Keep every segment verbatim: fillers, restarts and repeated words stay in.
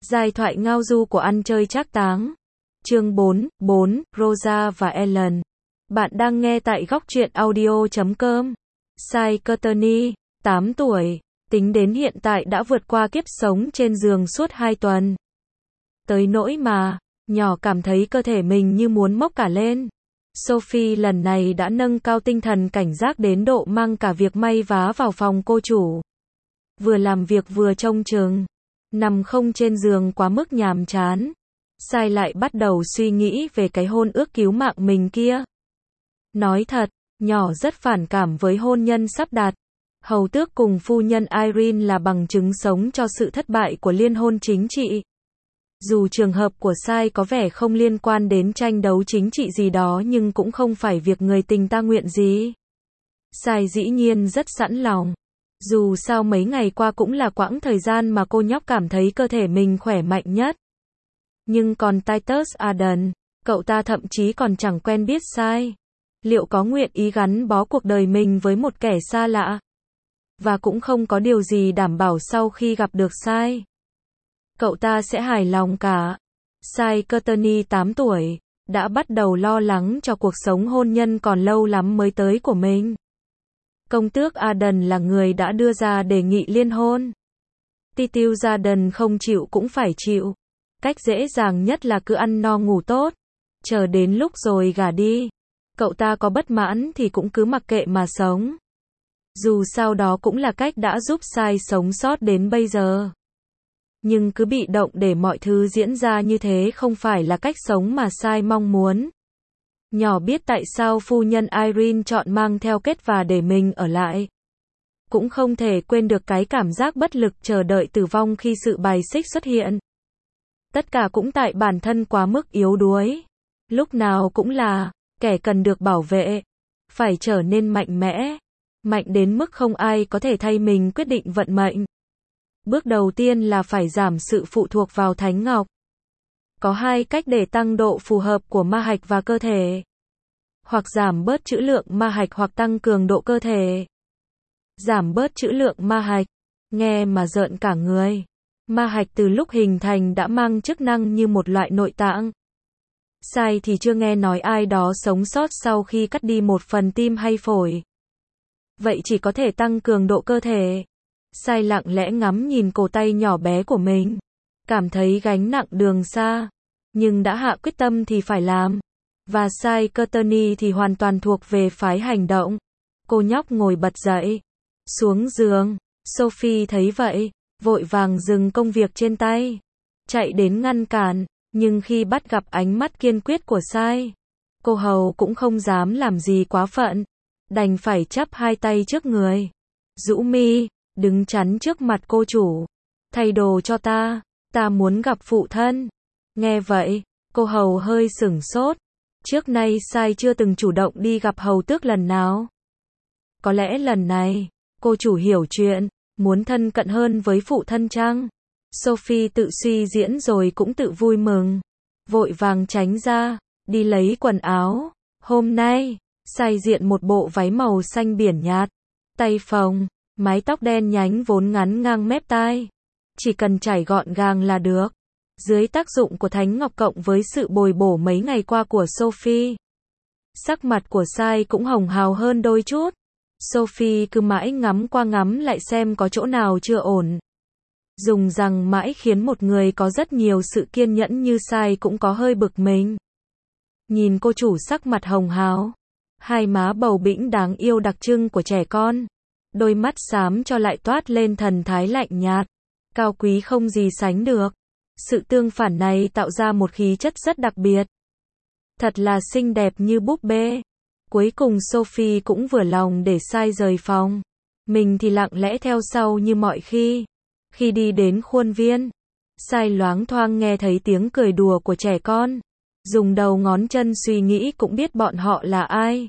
Giai thoại ngao du của ăn chơi trác táng. Chương bốn, bốn, Rosa và Ellen. Bạn đang nghe tại góc truyện audio chấm com. Sai Courtney, tám tuổi, tính đến hiện tại đã vượt qua kiếp sống trên giường suốt hai tuần. Tới nỗi mà, nhỏ cảm thấy cơ thể mình như muốn mốc cả lên. Sophie lần này đã nâng cao tinh thần cảnh giác đến độ mang cả việc may vá vào phòng cô chủ. Vừa làm việc vừa trông chừng. Nằm không trên giường quá mức nhàm chán. Sai lại bắt đầu suy nghĩ về cái hôn ước cứu mạng mình kia. Nói thật, nhỏ rất phản cảm với hôn nhân sắp đặt. Hầu tước cùng phu nhân Irene là bằng chứng sống cho sự thất bại của liên hôn chính trị. Dù trường hợp của Sai có vẻ không liên quan đến tranh đấu chính trị gì đó nhưng cũng không phải việc người tình ta nguyện gì. Sai dĩ nhiên rất sẵn lòng. Dù sao mấy ngày qua cũng là quãng thời gian mà cô nhóc cảm thấy cơ thể mình khỏe mạnh nhất. Nhưng còn Titus Arden, cậu ta thậm chí còn chẳng quen biết Sai. Liệu có nguyện ý gắn bó cuộc đời mình với một kẻ xa lạ? Và cũng không có điều gì đảm bảo sau khi gặp được Sai cậu ta sẽ hài lòng cả. Sai Courtney tám tuổi, đã bắt đầu lo lắng cho cuộc sống hôn nhân còn lâu lắm mới tới của mình. Công tước Arden là người đã đưa ra đề nghị liên hôn. Titus Arden không chịu cũng phải chịu. Cách dễ dàng nhất là cứ ăn no ngủ tốt. Chờ đến lúc rồi gả đi. Cậu ta có bất mãn thì cũng cứ mặc kệ mà sống. Dù sao đó cũng là cách đã giúp Sai sống sót đến bây giờ. Nhưng cứ bị động để mọi thứ diễn ra như thế không phải là cách sống mà Sai mong muốn. Nhỏ biết tại sao phu nhân Irene chọn mang theo kết và để mình ở lại. Cũng không thể quên được cái cảm giác bất lực chờ đợi tử vong khi sự bài xích xuất hiện. Tất cả cũng tại bản thân quá mức yếu đuối. Lúc nào cũng là kẻ cần được bảo vệ. Phải trở nên mạnh mẽ. Mạnh đến mức không ai có thể thay mình quyết định vận mệnh. Bước đầu tiên là phải giảm sự phụ thuộc vào Thánh Ngọc. Có hai cách để tăng độ phù hợp của ma hạch và cơ thể. Hoặc giảm bớt trữ lượng ma hạch hoặc tăng cường độ cơ thể. Giảm bớt trữ lượng ma hạch. Nghe mà rợn cả người. Ma hạch từ lúc hình thành đã mang chức năng như một loại nội tạng. Sai thì chưa nghe nói ai đó sống sót sau khi cắt đi một phần tim hay phổi. Vậy chỉ có thể tăng cường độ cơ thể. Sai lặng lẽ ngắm nhìn cổ tay nhỏ bé của mình. Cảm thấy gánh nặng đường xa. Nhưng đã hạ quyết tâm thì phải làm. Và Sai Courtney thì hoàn toàn thuộc về phái hành động. Cô nhóc ngồi bật dậy. Xuống giường. Sophie thấy vậy. Vội vàng dừng công việc trên tay. Chạy đến ngăn cản. Nhưng khi bắt gặp ánh mắt kiên quyết của Sai, cô hầu cũng không dám làm gì quá phận. Đành phải chắp hai tay trước người. Rũ mi. Đứng chắn trước mặt cô chủ. Thay đồ cho ta. Ta muốn gặp phụ thân. Nghe vậy, cô hầu hơi sửng sốt. Trước nay Sai chưa từng chủ động đi gặp hầu tước lần nào. Có lẽ lần này, cô chủ hiểu chuyện, muốn thân cận hơn với phụ thân chăng? Sophie tự suy diễn rồi cũng tự vui mừng. Vội vàng tránh ra, đi lấy quần áo. Hôm nay, Sai diện một bộ váy màu xanh biển nhạt. Tay phồng. Mái tóc đen nhánh vốn ngắn ngang mép tai. Chỉ cần chải gọn gàng là được. Dưới tác dụng của Thánh Ngọc cộng với sự bồi bổ mấy ngày qua của Sophie. Sắc mặt của Sai cũng hồng hào hơn đôi chút. Sophie cứ mãi ngắm qua ngắm lại xem có chỗ nào chưa ổn. Dùng rằng mãi khiến một người có rất nhiều sự kiên nhẫn như Sai cũng có hơi bực mình. Nhìn cô chủ sắc mặt hồng hào. Hai má bầu bĩnh đáng yêu đặc trưng của trẻ con. Đôi mắt xám cho lại toát lên thần thái lạnh nhạt, cao quý không gì sánh được. Sự tương phản này tạo ra một khí chất rất đặc biệt. Thật là xinh đẹp như búp bê. Cuối cùng Sophie cũng vừa lòng để Sai rời phòng. Mình thì lặng lẽ theo sau như mọi khi. Khi đi đến khuôn viên, Sai loáng thoáng nghe thấy tiếng cười đùa của trẻ con. Dùng đầu ngón chân suy nghĩ cũng biết bọn họ là ai.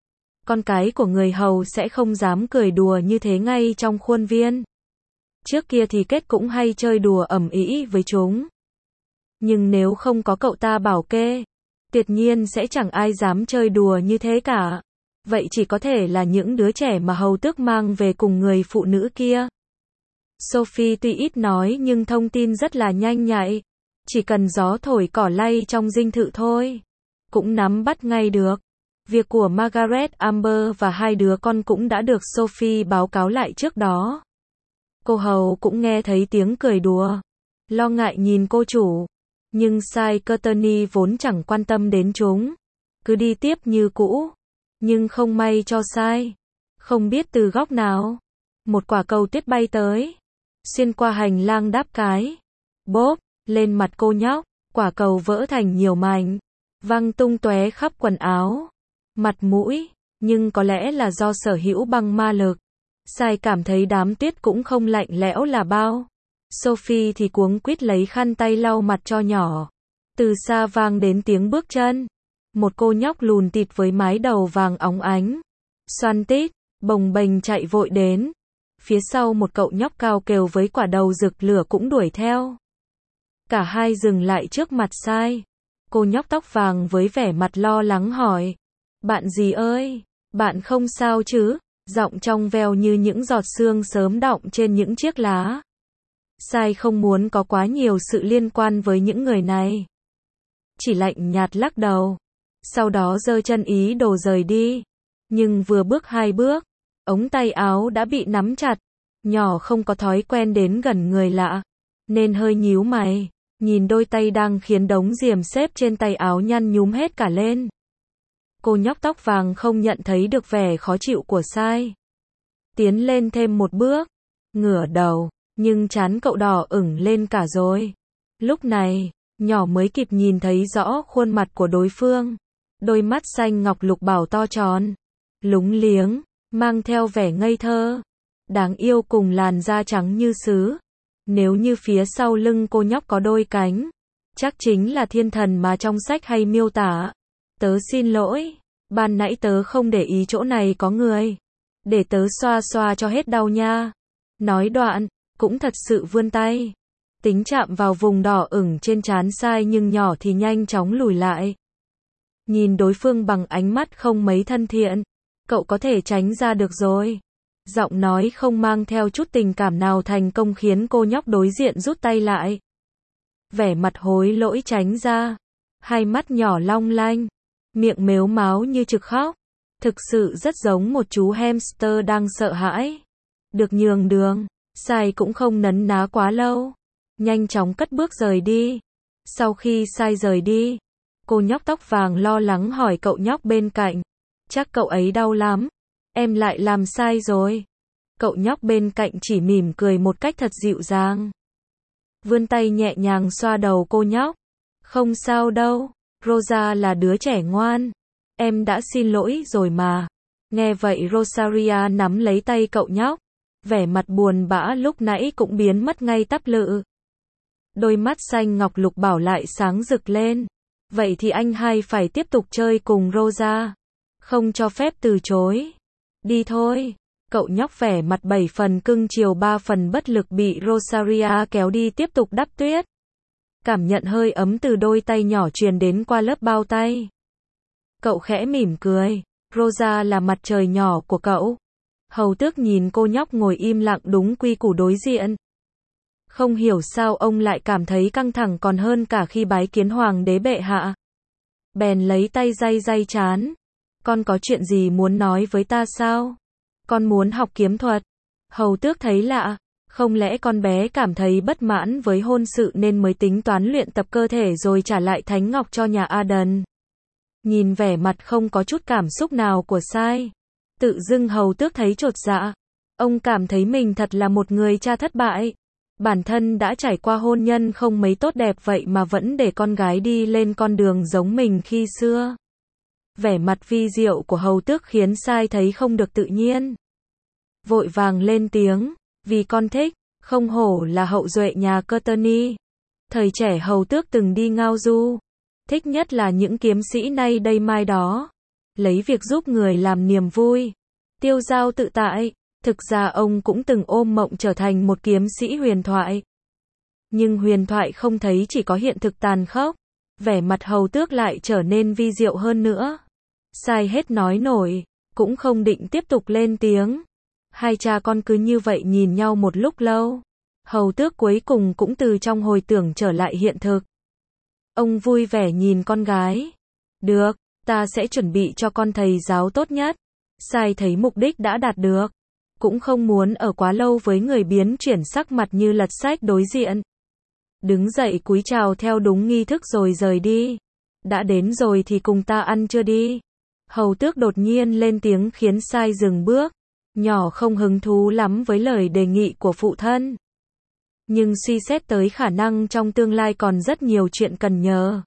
Con cái của người hầu sẽ không dám cười đùa như thế ngay trong khuôn viên. Trước kia thì Kết cũng hay chơi đùa ầm ĩ với chúng. Nhưng nếu không có cậu ta bảo kê, tuyệt nhiên sẽ chẳng ai dám chơi đùa như thế cả. Vậy chỉ có thể là những đứa trẻ mà hầu tước mang về cùng người phụ nữ kia. Sophie tuy ít nói nhưng thông tin rất là nhanh nhạy. Chỉ cần gió thổi cỏ lay trong dinh thự thôi. Cũng nắm bắt ngay được. Việc của Margaret Amber và hai đứa con cũng đã được Sophie báo cáo lại trước đó. Cô hầu cũng nghe thấy tiếng cười đùa. Lo ngại nhìn cô chủ. Nhưng Cy Courtney vốn chẳng quan tâm đến chúng. Cứ đi tiếp như cũ. Nhưng không may cho Cy. Không biết từ góc nào. Một quả cầu tuyết bay tới. Xuyên qua hành lang đáp cái. Bốp, lên mặt cô nhóc. Quả cầu vỡ thành nhiều mảnh. Văng tung tóe khắp quần áo. Mặt mũi. Nhưng có lẽ là do sở hữu băng ma lực. Cy cảm thấy đám tuyết cũng không lạnh lẽo là bao. Sophie thì cuống quýt lấy khăn tay lau mặt cho nhỏ. Từ xa vang đến tiếng bước chân. Một cô nhóc lùn tịt với mái đầu vàng óng ánh. Xoăn tít, bồng bềnh chạy vội đến. Phía sau một cậu nhóc cao kèo với quả đầu rực lửa cũng đuổi theo. Cả hai dừng lại trước mặt Cy. Cô nhóc tóc vàng với vẻ mặt lo lắng hỏi. Bạn gì ơi? Bạn không sao chứ? Giọng trong veo như những giọt sương sớm đọng trên những chiếc lá. Cy không muốn có quá nhiều sự liên quan với những người này. Chỉ lạnh nhạt lắc đầu. Sau đó giơ chân ý đồ rời đi. Nhưng vừa bước hai bước, ống tay áo đã bị nắm chặt. Nhỏ không có thói quen đến gần người lạ, nên hơi nhíu mày. Nhìn đôi tay đang khiến đống diềm xếp trên tay áo nhăn nhúm hết cả lên. Cô nhóc tóc vàng không nhận thấy được vẻ khó chịu của Cy. Tiến lên thêm một bước. Ngửa đầu. Nhưng trán cậu đỏ ửng lên cả rồi. Lúc này, nhỏ mới kịp nhìn thấy rõ khuôn mặt của đối phương. Đôi mắt xanh ngọc lục bảo to tròn. Lúng liếng. Mang theo vẻ ngây thơ. Đáng yêu cùng làn da trắng như sứ. Nếu như phía sau lưng cô nhóc có đôi cánh. Chắc chính là thiên thần mà trong sách hay miêu tả. Tớ xin lỗi. Ban nãy tớ không để ý chỗ này có người. Để tớ xoa xoa cho hết đau nha. Nói đoạn, cũng thật sự vươn tay. Tính chạm vào vùng đỏ ửng trên trán Cy nhưng nhỏ thì nhanh chóng lùi lại. Nhìn đối phương bằng ánh mắt không mấy thân thiện. Cậu có thể tránh ra được rồi. Giọng nói không mang theo chút tình cảm nào thành công khiến cô nhóc đối diện rút tay lại. Vẻ mặt hối lỗi tránh ra. Hai mắt nhỏ long lanh. Miệng mếu máo như trực khóc. Thực sự rất giống một chú hamster đang sợ hãi. Được nhường đường. Cy cũng không nấn ná quá lâu. Nhanh chóng cất bước rời đi. Sau khi Cy rời đi, cô nhóc tóc vàng lo lắng hỏi cậu nhóc bên cạnh. Chắc cậu ấy đau lắm. Em lại làm sai rồi. Cậu nhóc bên cạnh chỉ mỉm cười một cách thật dịu dàng. Vươn tay nhẹ nhàng xoa đầu cô nhóc. Không sao đâu. Rosa là đứa trẻ ngoan. Em đã xin lỗi rồi mà. Nghe vậy Rosaria nắm lấy tay cậu nhóc. Vẻ mặt buồn bã lúc nãy cũng biến mất ngay tắp lự. Đôi mắt xanh ngọc lục bảo lại sáng rực lên. Vậy thì anh hai phải tiếp tục chơi cùng Rosa. Không cho phép từ chối. Đi thôi. Cậu nhóc vẻ mặt bảy phần cưng chiều ba phần bất lực bị Rosaria kéo đi tiếp tục đắp tuyết. Cảm nhận hơi ấm từ đôi tay nhỏ truyền đến qua lớp bao tay. Cậu khẽ mỉm cười. Rosa là mặt trời nhỏ của cậu. Hầu tước nhìn cô nhóc ngồi im lặng đúng quy củ đối diện. Không hiểu sao ông lại cảm thấy căng thẳng còn hơn cả khi bái kiến hoàng đế bệ hạ. Bèn lấy tay day day trán. Con có chuyện gì muốn nói với ta sao? Con muốn học kiếm thuật. Hầu tước thấy lạ. Không lẽ con bé cảm thấy bất mãn với hôn sự nên mới tính toán luyện tập cơ thể rồi trả lại thánh ngọc cho nhà Aden. Nhìn vẻ mặt không có chút cảm xúc nào của Cy. Tự dưng hầu tước thấy chột dạ. Ông cảm thấy mình thật là một người cha thất bại. Bản thân đã trải qua hôn nhân không mấy tốt đẹp vậy mà vẫn để con gái đi lên con đường giống mình khi xưa. Vẻ mặt vi diệu của hầu tước khiến Cy thấy không được tự nhiên. Vội vàng lên tiếng. Vì con thích. Không hổ là hậu duệ nhà Courtney. Thời trẻ hầu tước từng đi ngao du. Thích nhất là những kiếm sĩ nay đây mai đó. Lấy việc giúp người làm niềm vui. Tiêu dao tự tại. Thực ra ông cũng từng ôm mộng trở thành một kiếm sĩ huyền thoại. Nhưng huyền thoại không thấy chỉ có hiện thực tàn khốc. Vẻ mặt hầu tước lại trở nên vi diệu hơn nữa. Cy hết nói nổi. Cũng không định tiếp tục lên tiếng. Hai cha con cứ như vậy nhìn nhau một lúc lâu. Hầu tước cuối cùng cũng từ trong hồi tưởng trở lại hiện thực. Ông vui vẻ nhìn con gái. Được, ta sẽ chuẩn bị cho con thầy giáo tốt nhất. Sai thấy mục đích đã đạt được. Cũng không muốn ở quá lâu với người biến chuyển sắc mặt như lật sách đối diện. Đứng dậy cúi chào theo đúng nghi thức rồi rời đi. Đã đến rồi thì cùng ta ăn trưa đi. Hầu tước đột nhiên lên tiếng khiến Sai dừng bước. Nhỏ không hứng thú lắm với lời đề nghị của phụ thân. Nhưng suy xét tới khả năng trong tương lai còn rất nhiều chuyện cần nhờ.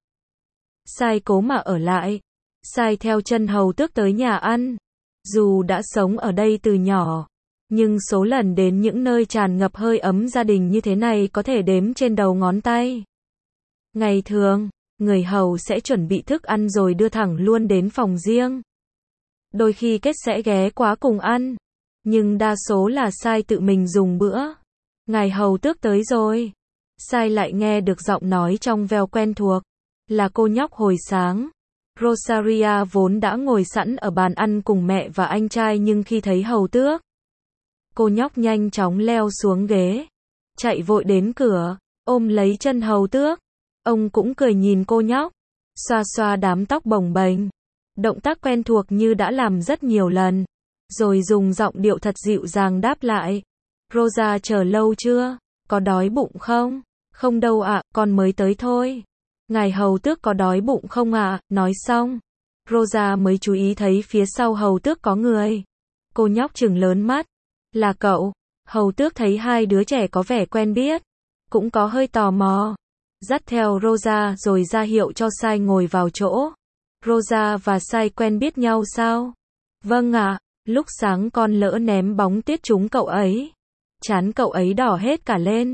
Sai cố mà ở lại. Sai theo chân hầu tước tới nhà ăn. Dù đã sống ở đây từ nhỏ, nhưng số lần đến những nơi tràn ngập hơi ấm gia đình như thế này có thể đếm trên đầu ngón tay. Ngày thường, người hầu sẽ chuẩn bị thức ăn rồi đưa thẳng luôn đến phòng riêng. Đôi khi Kết sẽ ghé qua cùng ăn, nhưng đa số là Sai tự mình dùng bữa. Ngài hầu tước tới rồi. Sai lại nghe được giọng nói trong veo quen thuộc. Là cô nhóc hồi sáng. Rosaria vốn đã ngồi sẵn ở bàn ăn cùng mẹ và anh trai nhưng khi thấy hầu tước, cô nhóc nhanh chóng leo xuống ghế, chạy vội đến cửa, ôm lấy chân hầu tước. Ông cũng cười nhìn cô nhóc, xoa xoa đám tóc bồng bềnh. Động tác quen thuộc như đã làm rất nhiều lần, rồi dùng giọng điệu thật dịu dàng đáp lại. Rosa chờ lâu chưa? Có đói bụng không? Không đâu ạ, con mới tới thôi. Ngài hầu tước có đói bụng không ạ? À? Nói xong, Rosa mới chú ý thấy phía sau hầu tước có người. Cô nhóc trừng lớn mắt. Là cậu. Hầu tước thấy hai đứa trẻ có vẻ quen biết, cũng có hơi tò mò. Dắt theo Rosa rồi ra hiệu cho Sai ngồi vào chỗ. Rosa và Sai quen biết nhau sao? Vâng ạ, à, lúc sáng con lỡ ném bóng tiết trúng cậu ấy. Trán cậu ấy đỏ hết cả lên.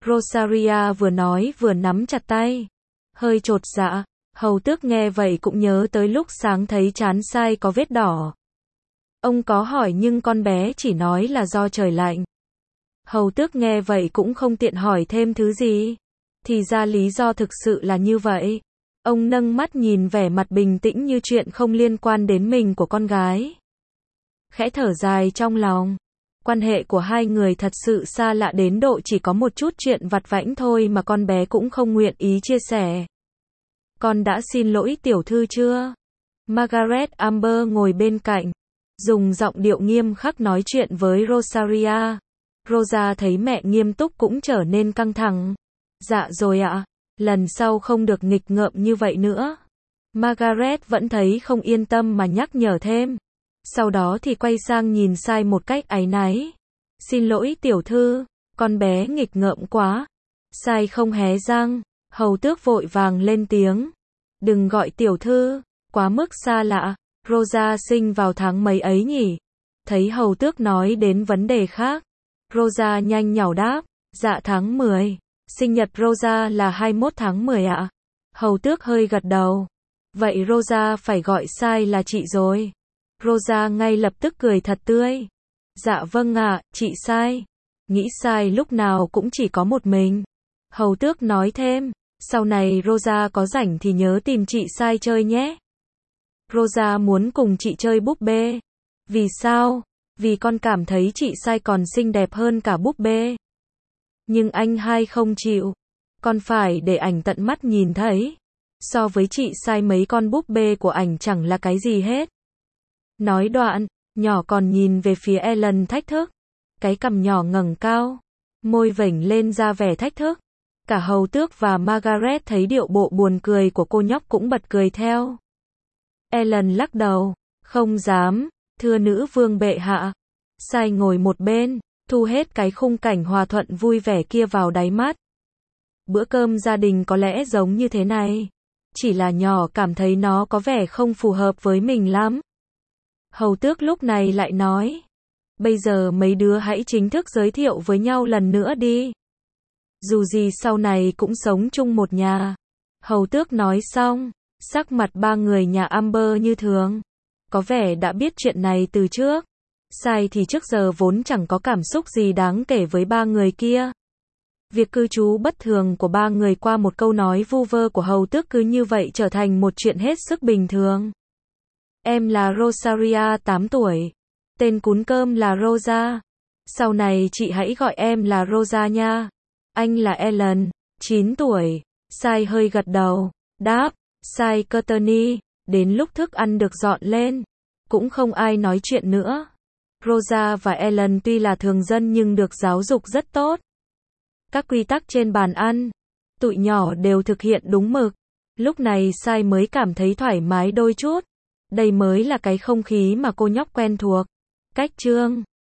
Rosaria vừa nói vừa nắm chặt tay. Hơi chột dạ, hầu tước nghe vậy cũng nhớ tới lúc sáng thấy trán Sai có vết đỏ. Ông có hỏi nhưng con bé chỉ nói là do trời lạnh. Hầu tước nghe vậy cũng không tiện hỏi thêm thứ gì. Thì ra lý do thực sự là như vậy. Ông nâng mắt nhìn vẻ mặt bình tĩnh như chuyện không liên quan đến mình của con gái. Khẽ thở dài trong lòng. Quan hệ của hai người thật sự xa lạ đến độ chỉ có một chút chuyện vặt vãnh thôi mà con bé cũng không nguyện ý chia sẻ. Con đã xin lỗi tiểu thư chưa? Margaret Amber ngồi bên cạnh, dùng giọng điệu nghiêm khắc nói chuyện với Rosaria. Rosa thấy mẹ nghiêm túc cũng trở nên căng thẳng. Dạ rồi ạ, lần sau không được nghịch ngợm như vậy nữa. Margaret vẫn thấy không yên tâm mà nhắc nhở thêm. Sau đó thì quay sang nhìn Sai một cách áy náy. Xin lỗi tiểu thư, con bé nghịch ngợm quá. Sai không hé răng, hầu tước vội vàng lên tiếng. Đừng gọi tiểu thư, quá mức xa lạ. Rosa sinh vào tháng mấy ấy nhỉ? Thấy hầu tước nói đến vấn đề khác, Rosa nhanh nhảu đáp. Dạ tháng mười. Sinh nhật Rosa là hai mươi mốt tháng mười ạ. Hầu tước hơi gật đầu. Vậy Rosa phải gọi Sai là chị rồi. Rosa ngay lập tức cười thật tươi. Dạ vâng ạ, chị Sai. Nghĩ Sai lúc nào cũng chỉ có một mình. Hầu tước nói thêm. Sau này Rosa có rảnh thì nhớ tìm chị Sai chơi nhé. Rosa muốn cùng chị chơi búp bê. Vì sao? Vì con cảm thấy chị Sai còn xinh đẹp hơn cả búp bê. Nhưng anh hai không chịu. Con phải để ảnh tận mắt nhìn thấy. So với chị Sai mấy con búp bê của ảnh chẳng là cái gì hết. Nói đoạn, nhỏ còn nhìn về phía Ellen thách thức. Cái cằm nhỏ ngẩng cao, môi vểnh lên ra vẻ thách thức. Cả hầu tước và Margaret thấy điệu bộ buồn cười của cô nhóc cũng bật cười theo. Ellen lắc đầu. Không dám, thưa nữ vương bệ hạ. Sai ngồi một bên, thu hết cái khung cảnh hòa thuận vui vẻ kia vào đáy mắt. Bữa cơm gia đình có lẽ giống như thế này. Chỉ là nhỏ cảm thấy nó có vẻ không phù hợp với mình lắm. Hầu tước lúc này lại nói. Bây giờ mấy đứa hãy chính thức giới thiệu với nhau lần nữa đi. Dù gì sau này cũng sống chung một nhà. Hầu tước nói xong, sắc mặt ba người nhà Amber như thường. Có vẻ đã biết chuyện này từ trước. Sai thì trước giờ vốn chẳng có cảm xúc gì đáng kể với ba người kia. Việc cư trú bất thường của ba người qua một câu nói vu vơ của hầu tước cứ như vậy trở thành một chuyện hết sức bình thường. Em là Rosaria tám tuổi. Tên cún cơm là Rosa. Sau này chị hãy gọi em là Rosa nha. Anh là Ellen, chín tuổi. Sai hơi gật đầu, đáp, Sai Courtney. Đến lúc thức ăn được dọn lên, cũng không ai nói chuyện nữa. Rosa và Ellen tuy là thường dân nhưng được giáo dục rất tốt. Các quy tắc trên bàn ăn, tụi nhỏ đều thực hiện đúng mực. Lúc này Sai mới cảm thấy thoải mái đôi chút. Đây mới là cái không khí mà cô nhóc quen thuộc. Cách chương